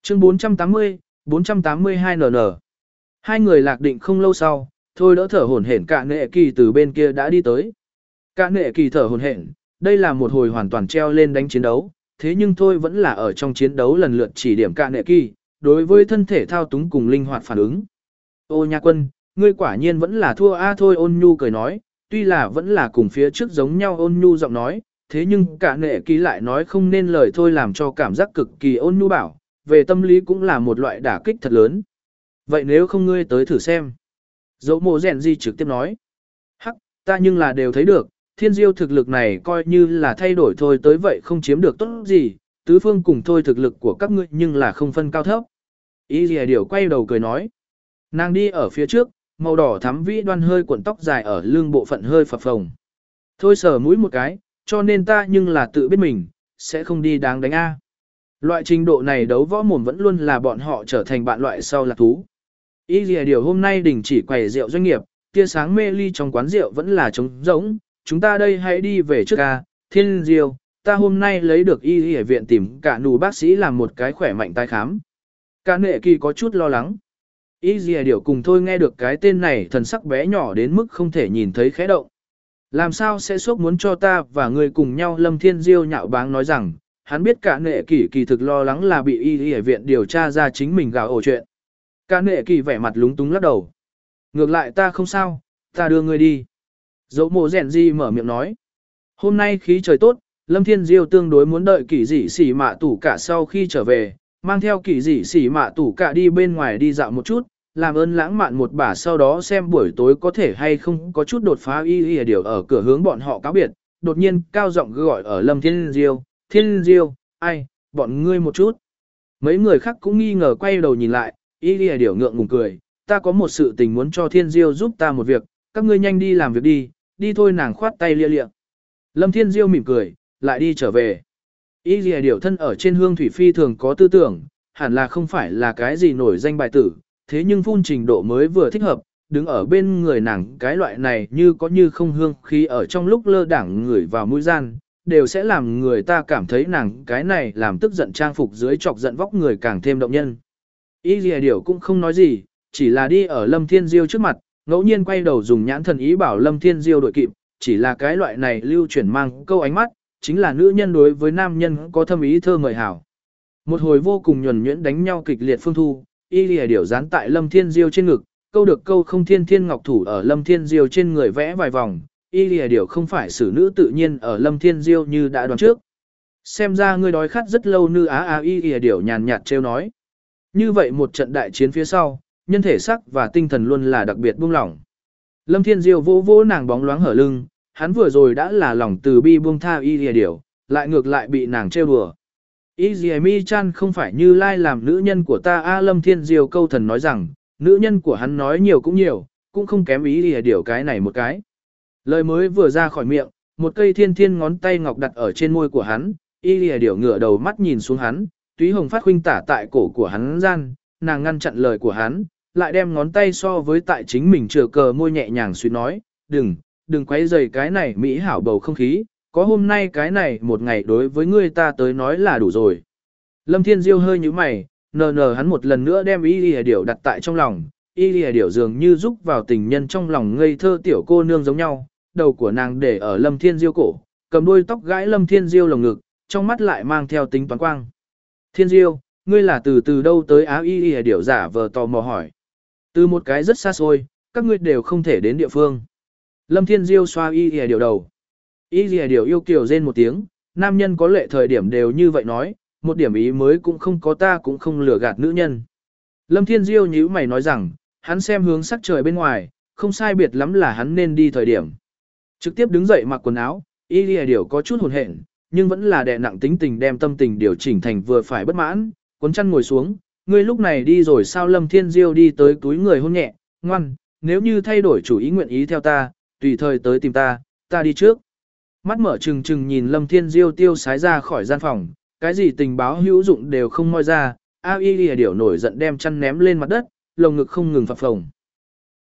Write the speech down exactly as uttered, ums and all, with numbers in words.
Chương bốn trăm tám mươi, bốn trăm tám mươi hai en en. Hai người lạc định không lâu sau, thôi đỡ thở hổn hển Cả Nệ Kỳ từ bên kia đã đi tới. Cả Nệ Kỳ thở hổn hển, đây là một hồi hoàn toàn treo lên đánh chiến đấu, thế nhưng thôi vẫn là ở trong chiến đấu lần lượt chỉ điểm Cả Nệ Kỳ, đối với thân thể thao túng cùng linh hoạt phản ứng. Ô nha quân, ngươi quả nhiên vẫn là thua a thôi Ôn Nhu cười nói, tuy là vẫn là cùng phía trước giống nhau Ôn Nhu giọng nói, thế nhưng Cả Nệ Kỳ lại nói không nên lời thôi làm cho cảm giác cực kỳ ôn nhu bảo, về tâm lý cũng là một loại đả kích thật lớn. Vậy nếu không ngươi tới thử xem. Dẫu mộ rèn gì trực tiếp nói. Hắc, ta nhưng là đều thấy được, thiên diêu thực lực này coi như là thay đổi thôi tới vậy không chiếm được tốt gì, tứ phương cùng thôi thực lực của các ngươi nhưng là không phân cao thấp. Ý gì điều quay đầu cười nói. Nàng đi ở phía trước, màu đỏ thắm vĩ đoan hơi cuộn tóc dài ở lưng bộ phận hơi phập phồng. Thôi sờ mũi một cái, cho nên ta nhưng là tự biết mình, sẽ không đi đáng đánh A. Loại trình độ này đấu võ mồm vẫn luôn là bọn họ trở thành bạn loại sau lạc thú. Ý gì điều hôm nay đình chỉ quầy rượu doanh nghiệp, tia sáng mê ly trong quán rượu vẫn là trống rỗng, chúng ta đây hãy đi về trước A, thiên diêu, ta hôm nay lấy được y y ở viện tìm cả nù bác sĩ làm một cái khỏe mạnh tái khám. Cả Nệ Kỳ có chút lo lắng. Ý gì điều cùng thôi nghe được cái tên này thần sắc bé nhỏ đến mức không thể nhìn thấy khẽ động. Làm sao sẽ sốc muốn cho ta và người cùng nhau Lâm Thiên Diêu nhạo báng nói rằng, hắn biết Cả Nệ Kỳ kỳ thực lo lắng là bị y y ở viện điều tra ra chính mình gào ổ chuyện. Cả Nệ Kỳ vẻ mặt lúng túng lắc đầu. Ngược lại ta không sao, ta đưa ngươi đi. Dẫu mộ rèn gì mở miệng nói. Hôm nay khí trời tốt, Lâm Thiên Diêu tương đối muốn đợi kỳ dị xỉ mạ tủ cả sau khi trở về, mang theo kỳ dị xỉ mạ tủ cả đi bên ngoài đi dạo một chút, làm ơn lãng mạn một bả sau đó xem buổi tối có thể hay không có chút đột phá y y điều ở cửa hướng bọn họ cáo biệt, đột nhiên cao giọng gọi ở Lâm Thiên Diêu, Thiên Diêu, ai, bọn ngươi một chút. Mấy người khác cũng nghi ngờ quay đầu nhìn lại, y y điều ngượng ngùng cười, ta có một sự tình muốn cho Thiên Diêu giúp ta một việc, các ngươi nhanh đi làm việc đi, đi thôi nàng khoát tay lia lịa. Lâm Thiên Diêu mỉm cười, lại đi trở về. Y y điều thân ở trên hương thủy phi thường có tư tưởng, hẳn là không phải là cái gì nổi danh bài tử, thế nhưng phun trình độ mới vừa thích hợp, đứng ở bên người nàng cái loại này như có như không hương khí ở trong lúc lơ đảng ngửi vào mũi gian, đều sẽ làm người ta cảm thấy nàng cái này làm tức giận trang phục dưới chọc giận vóc người càng thêm động nhân. Y dì điều cũng không nói gì, chỉ là đi ở Lâm Thiên Diêu trước mặt, ngẫu nhiên quay đầu dùng nhãn thần ý bảo Lâm Thiên Diêu đội kịp, chỉ là cái loại này lưu chuyển mang câu ánh mắt, chính là nữ nhân đối với nam nhân có thâm ý thơ mời hảo. Một hồi vô cùng nhuần nhuyễn đánh nhau kịch liệt phương thu, y lìa điểu dán tại Lâm Thiên Diêu trên ngực, câu được câu không thiên thiên ngọc thủ ở Lâm Thiên Diêu trên người vẽ vài vòng, y lìa điểu không phải xử nữ tự nhiên ở Lâm Thiên Diêu như đã đoán trước. Xem ra ngươi đói khát rất lâu nư á á y lìa điểu nhàn nhạt trêu nói. Như vậy một trận đại chiến phía sau, nhân thể sắc và tinh thần luôn là đặc biệt buông lỏng. Lâm Thiên Diêu vỗ vỗ nàng bóng loáng hở lưng, hắn vừa rồi đã là lòng từ bi buông tha y lìa điểu, lại ngược lại bị nàng trêu đùa. Y dì mi chan không phải như lai làm nữ nhân của ta a Lâm Thiên Diêu câu thần nói rằng, nữ nhân của hắn nói nhiều cũng nhiều, cũng không kém ý lìa điểu cái này một cái. Lời mới vừa ra khỏi miệng, một cây thiên thiên ngón tay ngọc đặt ở trên môi của hắn, y lìa điểu ngửa đầu mắt nhìn xuống hắn, túy hồng phát khuynh tả tại cổ của hắn gian, nàng ngăn chặn lời của hắn, lại đem ngón tay so với tại chính mình chừa cờ môi nhẹ nhàng suy nói, đừng, đừng quấy rầy cái này mỹ hảo bầu không khí, có hôm nay cái này một ngày đối với ngươi ta tới nói là đủ rồi. Lâm Thiên Diêu hơi như mày, nờ nờ hắn một lần nữa đem y lìa điểu đặt tại trong lòng, y lìa điểu dường như rúc vào tình nhân trong lòng ngây thơ tiểu cô nương giống nhau, đầu của nàng để ở Lâm Thiên Diêu cổ, cầm đuôi tóc gãi Lâm Thiên Diêu lồng ngực, trong mắt lại mang theo tính toán quang. Thiên Diêu, ngươi là từ từ đâu tới á y lìa điểu giả vờ tò mò hỏi. Từ một cái rất xa xôi, các ngươi đều không thể đến địa phương. Lâm Thiên Diêu xoa y lìa điểu đầu. Y lìa điểu yêu kiều rên một tiếng, nam nhân có lệ thời điểm đều như vậy nói, một điểm ý mới cũng không có ta cũng không lừa gạt nữ nhân. Lâm Thiên Diêu nhíu mày nói rằng, hắn xem hướng sắc trời bên ngoài, không sai biệt lắm là hắn nên đi thời điểm. Trực tiếp đứng dậy mặc quần áo, y lìa điểu có chút hồn hển, nhưng vẫn là đè nặng tính tình đem tâm tình điều chỉnh thành vừa phải bất mãn, cuốn chăn ngồi xuống, ngươi lúc này đi rồi sao Lâm Thiên Diêu đi tới túi người hôn nhẹ, ngoan, nếu như thay đổi chủ ý nguyện ý theo ta, tùy thời tới tìm ta, ta đi trước. Mắt mở trừng trừng nhìn Lâm Thiên Diêu tiêu sái ra khỏi gian phòng, cái gì tình báo hữu dụng đều không moi ra, A Y Lìa điểu nổi giận đem chăn ném lên mặt đất, lồng ngực không ngừng phập phồng.